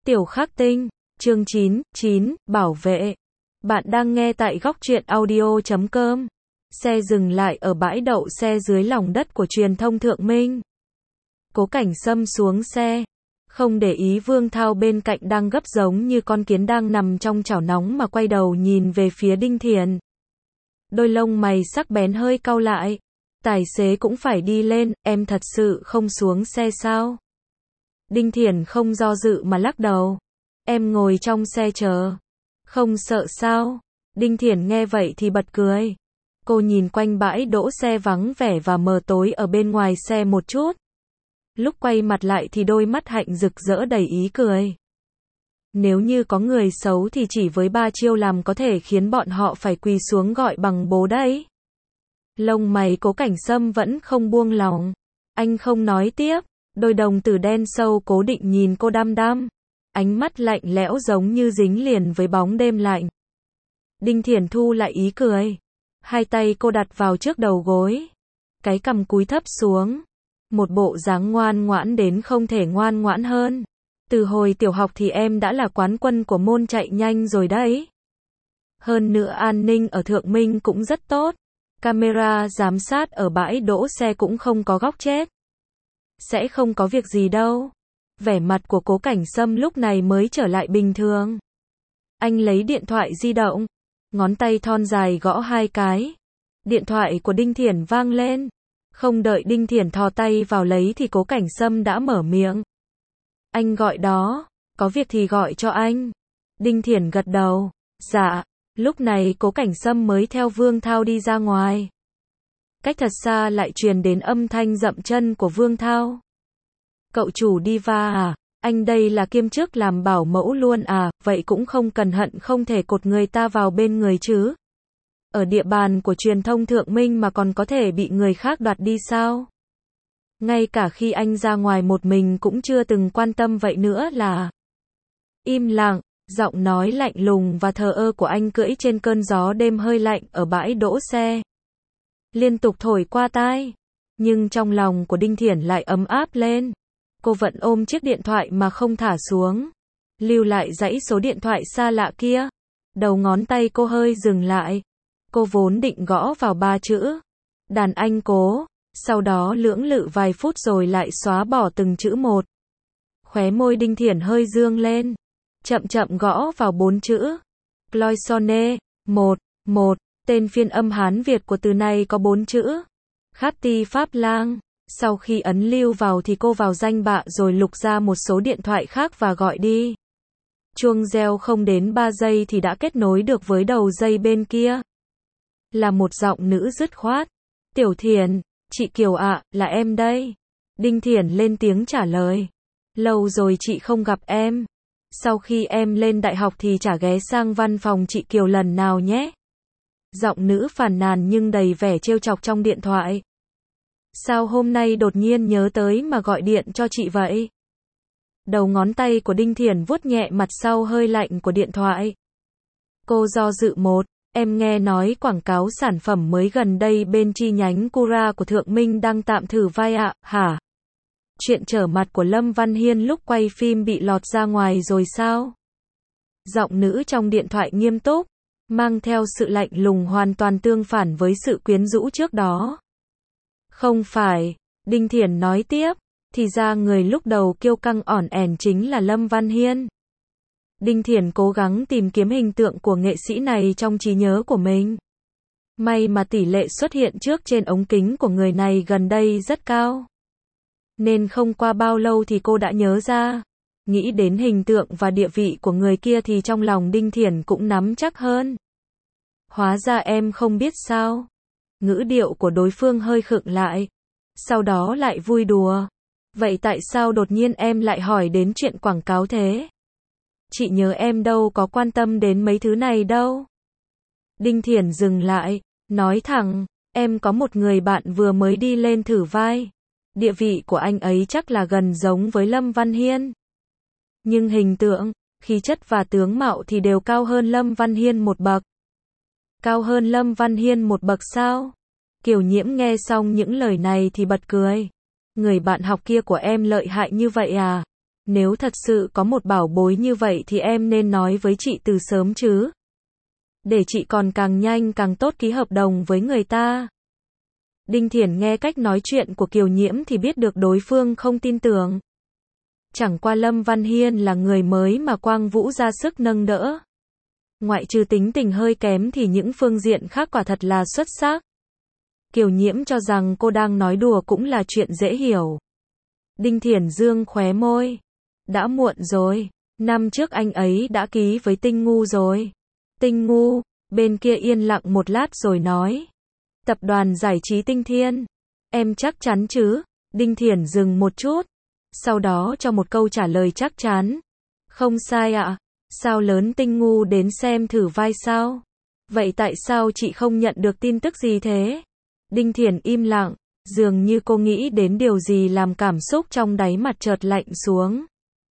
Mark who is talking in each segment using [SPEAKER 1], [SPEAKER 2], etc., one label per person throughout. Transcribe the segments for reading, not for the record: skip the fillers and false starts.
[SPEAKER 1] Tiểu Khắc Tinh, chương 9, bảo vệ. Bạn đang nghe tại góc truyện audio.com. Xe dừng lại ở bãi đậu xe dưới lòng đất của truyền thông Thượng Minh. Cố Cảnh Sâm xuống xe, không để ý Vương Thao bên cạnh đang gấp giống như con kiến đang nằm trong chảo nóng mà quay đầu nhìn về phía Đinh Thiền. Đôi lông mày sắc bén hơi cau lại. Tài xế cũng phải đi lên, em thật sự không xuống xe sao? Đinh Thiền không do dự mà lắc đầu. Em ngồi trong xe chờ. Không sợ sao? Đinh Thiền nghe vậy thì bật cười. Cô nhìn quanh bãi đỗ xe vắng vẻ và mờ tối ở bên ngoài xe một chút. Lúc quay mặt lại thì đôi mắt hạnh rực rỡ đầy ý cười. Nếu như có người xấu thì chỉ với 3 chiêu làm có thể khiến bọn họ phải quỳ xuống gọi bằng bố đấy. Lông mày Cố Cảnh Sâm vẫn không buông lỏng. Anh không nói tiếp. Đôi đồng tử đen sâu cố định nhìn cô đăm đăm. Ánh mắt lạnh lẽo giống như dính liền với bóng đêm lạnh. Đinh Thiền thu lại ý cười. Hai tay cô đặt vào trước đầu gối. Cái cằm cúi thấp xuống. Một bộ dáng ngoan ngoãn đến không thể ngoan ngoãn hơn. Từ hồi tiểu học thì em đã là quán quân của môn chạy nhanh rồi đấy. Hơn nữa an ninh ở Thượng Minh cũng rất tốt. Camera giám sát ở bãi đỗ xe cũng không có góc chết. Sẽ không có việc gì đâu. Vẻ mặt của Cố Cảnh Sâm lúc này mới trở lại bình thường. Anh lấy điện thoại di động. Ngón tay thon dài gõ 2 cái. Điện thoại của Đinh Thiền vang lên. Không đợi Đinh Thiền thò tay vào lấy thì Cố Cảnh Sâm đã mở miệng. Anh gọi đó. Có việc thì gọi cho anh. Đinh Thiền gật đầu. Dạ. Lúc này Cố Cảnh Sâm mới theo Vương Thao đi ra ngoài. Cách thật xa lại truyền đến âm thanh dậm chân của Vương Thao. Cậu chủ Diva à, anh đây là kiêm chức làm bảo mẫu luôn à, vậy cũng không cần hận không thể cột người ta vào bên người chứ. Ở địa bàn của truyền thông Thượng Minh mà còn có thể bị người khác đoạt đi sao? Ngay cả khi anh ra ngoài một mình cũng chưa từng quan tâm vậy nữa là. Im lặng, giọng nói lạnh lùng và thờ ơ của anh cưỡi trên cơn gió đêm hơi lạnh ở bãi đỗ xe. Liên tục thổi qua tai. Nhưng trong lòng của Đinh Thiển lại ấm áp lên. Cô vẫn ôm chiếc điện thoại mà không thả xuống. Lưu lại dãy số điện thoại xa lạ kia. Đầu ngón tay cô hơi dừng lại. Cô vốn định gõ vào 3 chữ. Đàn anh Cố. Sau đó lưỡng lự vài phút rồi lại xóa bỏ từng chữ một. Khóe môi Đinh Thiển hơi dương lên. Chậm chậm gõ vào 4 chữ. Cloisonne. 1. Tên phiên âm Hán Việt của từ này có 4 chữ. Khát ti Pháp Lang. Sau khi ấn lưu vào thì cô vào danh bạ rồi lục ra một số điện thoại khác và gọi đi. Chuông reo không đến 3 giây thì đã kết nối được với đầu dây bên kia. Là một giọng nữ dứt khoát. Tiểu Thiền, chị Kiều ạ, là em đây. Đinh Thiền lên tiếng trả lời. Lâu rồi chị không gặp em. Sau khi em lên đại học thì chả ghé sang văn phòng chị Kiều lần nào nhé. Giọng nữ phàn nàn nhưng đầy vẻ trêu chọc trong điện thoại. Sao hôm nay đột nhiên nhớ tới mà gọi điện cho chị vậy? Đầu ngón tay của Đinh Thiền vuốt nhẹ mặt sau hơi lạnh của điện thoại. Cô do dự em nghe nói quảng cáo sản phẩm mới gần đây bên chi nhánh Cura của Thượng Minh đang tạm thử vai ạ, hả? Chuyện trở mặt của Lâm Văn Hiên lúc quay phim bị lọt ra ngoài rồi sao? Giọng nữ trong điện thoại nghiêm túc, mang theo sự lạnh lùng hoàn toàn tương phản với sự quyến rũ trước đó. Không phải, Đinh Thiển nói tiếp, thì ra người lúc đầu kiêu căng ỏn ẻn chính là Lâm Văn Hiên. Đinh Thiển cố gắng tìm kiếm hình tượng của nghệ sĩ này trong trí nhớ của mình. May mà tỷ lệ xuất hiện trước trên ống kính của người này gần đây rất cao. Nên không qua bao lâu thì cô đã nhớ ra. Nghĩ đến hình tượng và địa vị của người kia thì trong lòng Đinh Thiển cũng nắm chắc hơn. Hóa ra em không biết sao. Ngữ điệu của đối phương hơi khựng lại. Sau đó lại vui đùa. Vậy tại sao đột nhiên em lại hỏi đến chuyện quảng cáo thế? Chị nhớ em đâu có quan tâm đến mấy thứ này đâu. Đinh Thiển dừng lại, nói thẳng, em có một người bạn vừa mới đi lên thử vai. Địa vị của anh ấy chắc là gần giống với Lâm Văn Hiên. Nhưng hình tượng, khí chất và tướng mạo thì đều cao hơn Lâm Văn Hiên một bậc. Cao hơn Lâm Văn Hiên một bậc sao? Kiều Nhiễm nghe xong những lời này thì bật cười. Người bạn học kia của em lợi hại như vậy à? Nếu thật sự có một bảo bối như vậy thì em nên nói với chị từ sớm chứ. Để chị còn càng nhanh càng tốt ký hợp đồng với người ta. Đinh Thiển nghe cách nói chuyện của Kiều Nhiễm thì biết được đối phương không tin tưởng. Chẳng qua Lâm Văn Hiên là người mới mà Quang Vũ ra sức nâng đỡ. Ngoại trừ tính tình hơi kém thì những phương diện khác quả thật là xuất sắc. Kiều Nhiễm cho rằng cô đang nói đùa cũng là chuyện dễ hiểu. Đinh Thiển dương khóe môi. Đã muộn rồi. Năm trước anh ấy đã ký với Tinh Ngu rồi. Tinh Ngu, bên kia yên lặng một lát rồi nói. Tập đoàn giải trí Tinh Thiên. Em chắc chắn chứ? Đinh Thiển dừng một chút. Sau đó cho một câu trả lời chắc chắn. Không sai ạ. Sao lớn Tinh Ngu đến xem thử vai sao? Vậy tại sao chị không nhận được tin tức gì thế? Đinh Thiển im lặng, dường như cô nghĩ đến điều gì làm cảm xúc trong đáy mặt chợt lạnh xuống.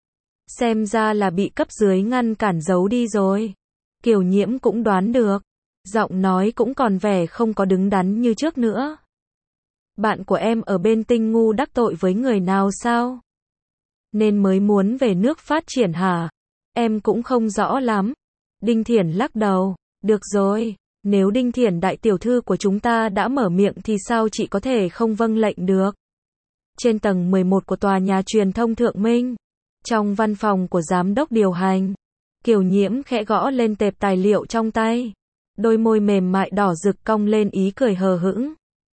[SPEAKER 1] Xem ra là bị cấp dưới ngăn cản giấu đi rồi. Kiều Nhiễm cũng đoán được. Giọng nói cũng còn vẻ không có đứng đắn như trước nữa. Bạn của em ở bên Tinh Ngu đắc tội với người nào sao? Nên mới muốn về nước phát triển hả? Em cũng không rõ lắm. Đinh Thiển lắc đầu. Được rồi, nếu Đinh Thiển đại tiểu thư của chúng ta đã mở miệng thì sao chị có thể không vâng lệnh được? Trên tầng 11 của tòa nhà truyền thông Thượng Minh, trong văn phòng của giám đốc điều hành, Kiều Nhiễm khẽ gõ lên tệp tài liệu trong tay. Đôi môi mềm mại đỏ rực cong lên ý cười hờ hững.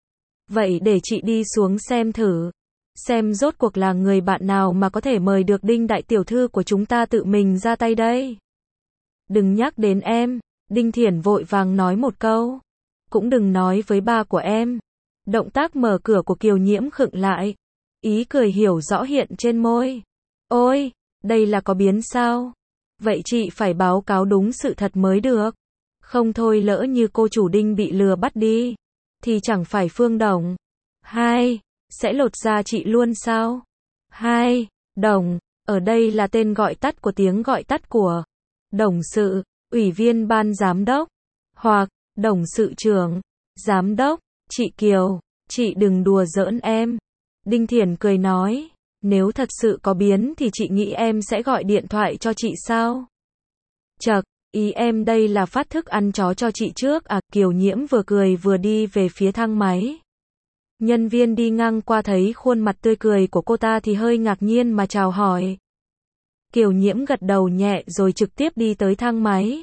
[SPEAKER 1] Vậy để chị đi xuống xem thử. Xem rốt cuộc là người bạn nào mà có thể mời được Đinh đại tiểu thư của chúng ta tự mình ra tay đây. Đừng nhắc đến em. Đinh Thiển vội vàng nói một câu. Cũng đừng nói với ba của em. Động tác mở cửa của Kiều Nhiễm khựng lại. Ý cười hiểu rõ hiện trên môi. Ôi, đây là có biến sao? Vậy chị phải báo cáo đúng sự thật mới được. Không thôi lỡ như cô chủ Đinh bị lừa bắt đi. Thì chẳng phải Phương Đồng. Hai, sẽ lột da chị luôn sao? Hai, Đồng, ở đây là tên gọi tắt của tiếng gọi tắt của Đồng sự, ủy viên ban giám đốc, hoặc Đồng sự trưởng, giám đốc, chị Kiều, chị đừng đùa giỡn em. Đinh Thiển cười nói, nếu thật sự có biến thì chị nghĩ em sẽ gọi điện thoại cho chị sao? Chậc, ý em đây là phát thức ăn chó cho chị trước à? Kiều Nhiễm vừa cười vừa đi về phía thang máy. Nhân viên đi ngang qua thấy khuôn mặt tươi cười của cô ta thì hơi ngạc nhiên mà chào hỏi. Kiều Nhiễm gật đầu nhẹ rồi trực tiếp đi tới thang máy.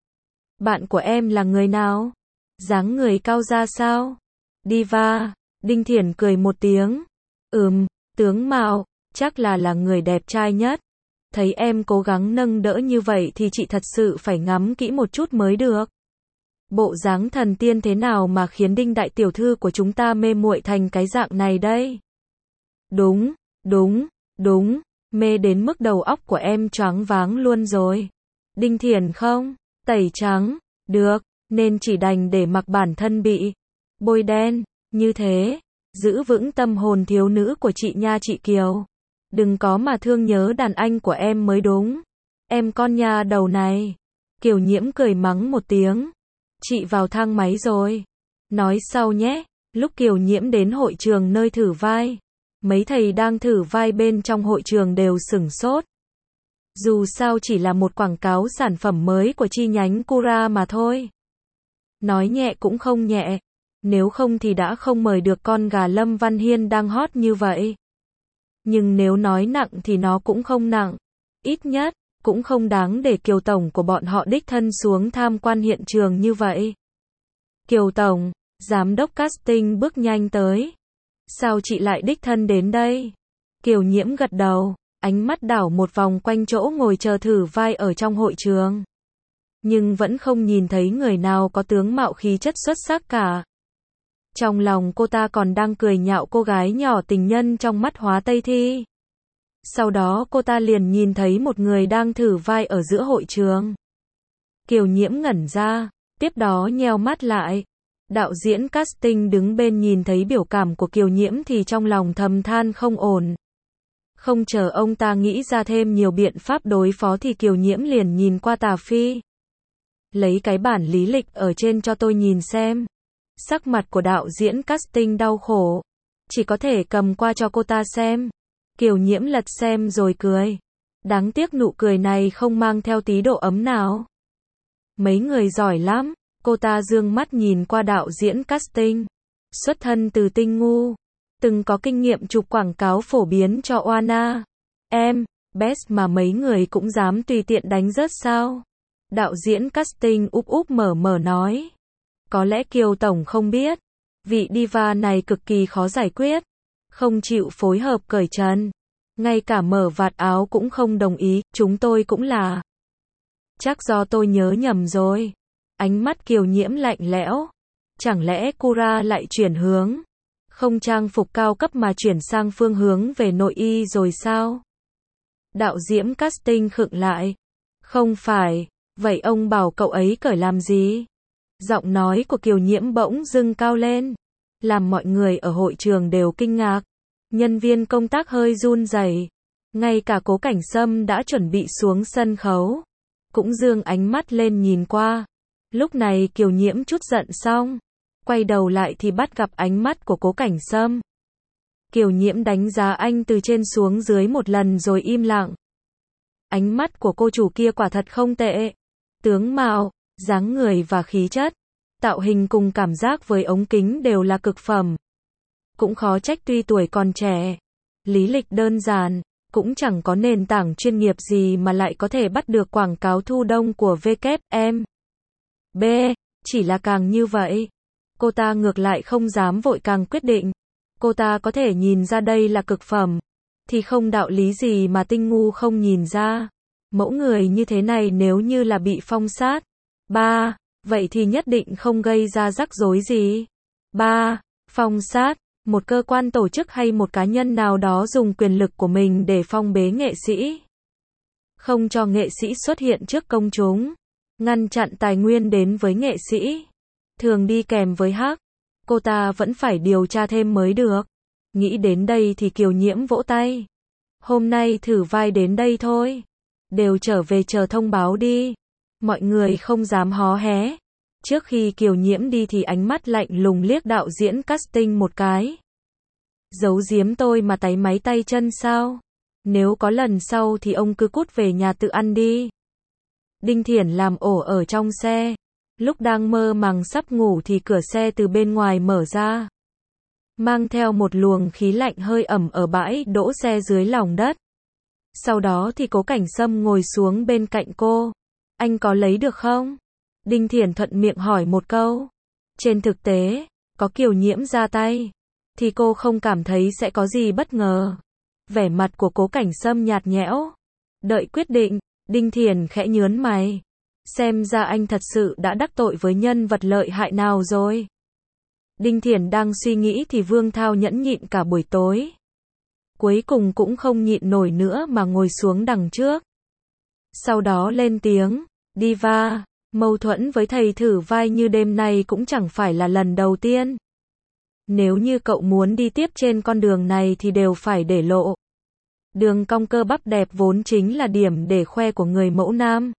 [SPEAKER 1] Bạn của em là người nào? Dáng người cao ra sao? Diva. Đinh Thiển cười một tiếng. Tướng mạo, chắc là người đẹp trai nhất. Thấy em cố gắng nâng đỡ như vậy thì chị thật sự phải ngắm kỹ một chút mới được. Bộ dáng thần tiên thế nào mà khiến Đinh đại tiểu thư của chúng ta mê muội thành cái dạng này đây? Đúng, mê đến mức đầu óc của em choáng váng luôn rồi. Đinh Thiển không? Tẩy trắng, được, nên chỉ đành để mặc bản thân bị bôi đen, như thế, giữ vững tâm hồn thiếu nữ của chị nha chị Kiều. Đừng có mà thương nhớ đàn anh của em mới đúng. Em con nhà đầu này. Kiều Nhiễm cười mắng một tiếng. Chị vào thang máy rồi. Nói sau nhé. Lúc Kiều Nhiễm đến hội trường nơi thử vai, mấy thầy đang thử vai bên trong hội trường đều sửng sốt. Dù sao chỉ là một quảng cáo sản phẩm mới của chi nhánh Cura mà thôi. Nói nhẹ cũng không nhẹ. Nếu không thì đã không mời được con gà Lâm Văn Hiên đang hot như vậy. Nhưng nếu nói nặng thì nó cũng không nặng. Ít nhất, cũng không đáng để Kiều Tổng của bọn họ đích thân xuống tham quan hiện trường như vậy. Kiều Tổng, giám đốc casting bước nhanh tới. Sao chị lại đích thân đến đây? Kiều Nhiễm gật đầu, ánh mắt đảo một vòng quanh chỗ ngồi chờ thử vai ở trong hội trường. Nhưng vẫn không nhìn thấy người nào có tướng mạo khí chất xuất sắc cả. Trong lòng cô ta còn đang cười nhạo cô gái nhỏ tình nhân trong mắt Hóa Tây Thi. Sau đó cô ta liền nhìn thấy một người đang thử vai ở giữa hội trường. Kiều Nhiễm ngẩn ra, tiếp đó nheo mắt lại. Đạo diễn casting đứng bên nhìn thấy biểu cảm của Kiều Nhiễm thì trong lòng thầm than không ổn. Không chờ ông ta nghĩ ra thêm nhiều biện pháp đối phó thì Kiều Nhiễm liền nhìn qua Tà Phi. Lấy cái bản lý lịch ở trên cho tôi nhìn xem. Sắc mặt của đạo diễn casting đau khổ. Chỉ có thể cầm qua cho cô ta xem. Kiều Nhiễm lật xem rồi cười. Đáng tiếc nụ cười này không mang theo tí độ ấm nào. Mấy người giỏi lắm, cô ta dương mắt nhìn qua đạo diễn casting. Xuất thân từ Tinh Ngu, từng có kinh nghiệm chụp quảng cáo phổ biến cho Oana. Best mà mấy người cũng dám tùy tiện đánh rớt sao? Đạo diễn casting úp úp mở mở nói. Có lẽ Kiều Tổng không biết, vị diva này cực kỳ khó giải quyết, không chịu phối hợp cởi trần, ngay cả mở vạt áo cũng không đồng ý, chúng tôi cũng là. Chắc do tôi nhớ nhầm rồi. Ánh mắt Kiều Nhiễm lạnh lẽo. Chẳng lẽ Kura lại chuyển hướng? Không trang phục cao cấp mà chuyển sang phương hướng về nội y rồi sao? Đạo diễn casting khựng lại. Không phải, vậy ông bảo cậu ấy cởi làm gì? Giọng nói của Kiều Nhiễm bỗng dưng cao lên, làm mọi người ở hội trường đều kinh ngạc. Nhân viên công tác hơi run rẩy, ngay cả Cố Cảnh Sâm đã chuẩn bị xuống sân khấu, cũng dương ánh mắt lên nhìn qua. Lúc này Kiều Nhiễm chút giận xong, quay đầu lại thì bắt gặp ánh mắt của Cố Cảnh Sâm. Kiều Nhiễm đánh giá anh từ trên xuống dưới một lần rồi im lặng. Ánh mắt của cô chủ kia quả thật không tệ. Tướng mạo, dáng người và khí chất, tạo hình cùng cảm giác với ống kính đều là cực phẩm. Cũng khó trách tuy tuổi còn trẻ, lý lịch đơn giản, cũng chẳng có nền tảng chuyên nghiệp gì mà lại có thể bắt được quảng cáo thu đông của WM. Chỉ là càng như vậy, cô ta ngược lại không dám vội càng quyết định. Cô ta có thể nhìn ra đây là cực phẩm, thì không đạo lý gì mà Tinh Ngu không nhìn ra. Mẫu người như thế này nếu như là bị phong sát, vậy thì nhất định không gây ra rắc rối gì. Phong sát, một cơ quan tổ chức hay một cá nhân nào đó dùng quyền lực của mình để phong bế nghệ sĩ. Không cho nghệ sĩ xuất hiện trước công chúng, ngăn chặn tài nguyên đến với nghệ sĩ. Thường đi kèm với cô ta vẫn phải điều tra thêm mới được. Nghĩ đến đây thì Kiều Nhiễm vỗ tay. Hôm nay thử vai đến đây thôi. Đều trở về chờ thông báo đi. Mọi người không dám hó hé. Trước khi Kiều Nhiễm đi thì ánh mắt lạnh lùng liếc đạo diễn casting một cái. Giấu giếm tôi mà táy máy tay chân sao? Nếu có lần sau thì ông cứ cút về nhà tự ăn đi. Đinh Thiển làm ổ ở trong xe. Lúc đang mơ màng sắp ngủ thì cửa xe từ bên ngoài mở ra, mang theo một luồng khí lạnh hơi ẩm ở bãi đỗ xe dưới lòng đất. Sau đó thì Cố Cảnh Sâm ngồi xuống bên cạnh cô. Anh có lấy được không? Đinh Thiển thuận miệng hỏi một câu. Trên thực tế, có Kiều Nhiễm ra tay, thì cô không cảm thấy sẽ có gì bất ngờ. Vẻ mặt của Cố Cảnh Sâm nhạt nhẽo. Đợi quyết định, Đinh Thiển khẽ nhớn mày. Xem ra anh thật sự đã đắc tội với nhân vật lợi hại nào rồi. Đinh Thiển đang suy nghĩ thì Vương Thao nhẫn nhịn cả buổi tối. Cuối cùng cũng không nhịn nổi nữa mà ngồi xuống đằng trước. Sau đó lên tiếng, diva, mâu thuẫn với thầy thử vai như đêm nay cũng chẳng phải là lần đầu tiên. Nếu như cậu muốn đi tiếp trên con đường này thì đều phải để lộ. Đường cong cơ bắp đẹp vốn chính là điểm để khoe của người mẫu nam.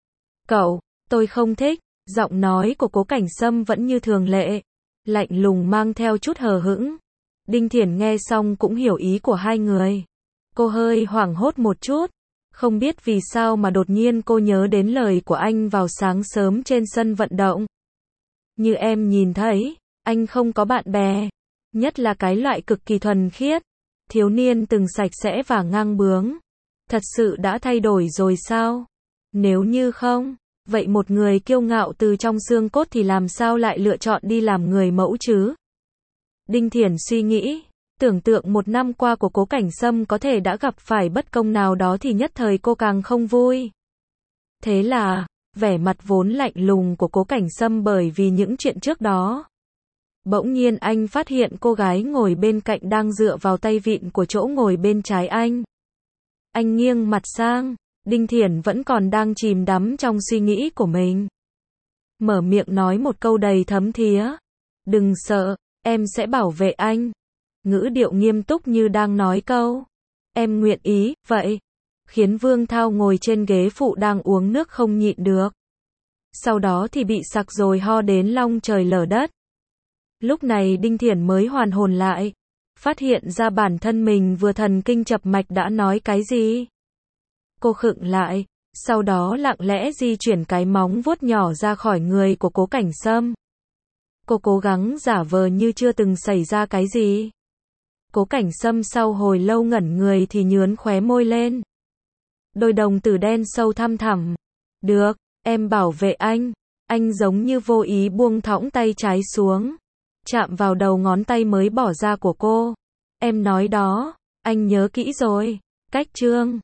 [SPEAKER 1] Tôi không thích. Giọng nói của Cố Cảnh Sâm vẫn như thường lệ, lạnh lùng mang theo chút hờ hững. Đinh Thiển nghe xong cũng hiểu ý của hai người. Cô hơi hoảng hốt một chút, không biết vì sao mà đột nhiên cô nhớ đến lời của anh vào sáng sớm trên sân vận động. Như em nhìn thấy, anh không có bạn bè, nhất là cái loại cực kỳ thuần khiết, thiếu niên từng sạch sẽ và ngang bướng. Thật sự đã thay đổi rồi sao? Nếu như không, vậy một người kiêu ngạo từ trong xương cốt thì làm sao lại lựa chọn đi làm người mẫu chứ? Đinh Thiển suy nghĩ, tưởng tượng một năm qua của Cố Cảnh Sâm có thể đã gặp phải bất công nào đó thì nhất thời cô càng không vui. Thế là, vẻ mặt vốn lạnh lùng của Cố Cảnh Sâm bởi vì những chuyện trước đó. Bỗng nhiên anh phát hiện cô gái ngồi bên cạnh đang dựa vào tay vịn của chỗ ngồi bên trái anh. Anh nghiêng mặt sang. Đinh Thiển vẫn còn đang chìm đắm trong suy nghĩ của mình. Mở miệng nói một câu đầy thấm thía. Đừng sợ, em sẽ bảo vệ anh. Ngữ điệu nghiêm túc như đang nói câu. Em nguyện ý, vậy. Khiến Vương Thao ngồi trên ghế phụ đang uống nước không nhịn được. Sau đó thì bị sặc rồi ho đến long trời lở đất. Lúc này Đinh Thiển mới hoàn hồn lại. Phát hiện ra bản thân mình vừa thần kinh chập mạch đã nói cái gì. Cô khựng lại, sau đó lặng lẽ di chuyển cái móng vuốt nhỏ ra khỏi người của Cố Cảnh Sâm. Cô cố gắng giả vờ như chưa từng xảy ra cái gì. Cố Cảnh Sâm sau hồi lâu ngẩn người thì nhướn khóe môi lên. Đôi đồng tử đen sâu thăm thẳm. Được, em bảo vệ anh. Anh giống như vô ý buông thõng tay trái xuống, chạm vào đầu ngón tay mới bỏ ra của cô. Em nói đó, anh nhớ kỹ rồi. Cách chương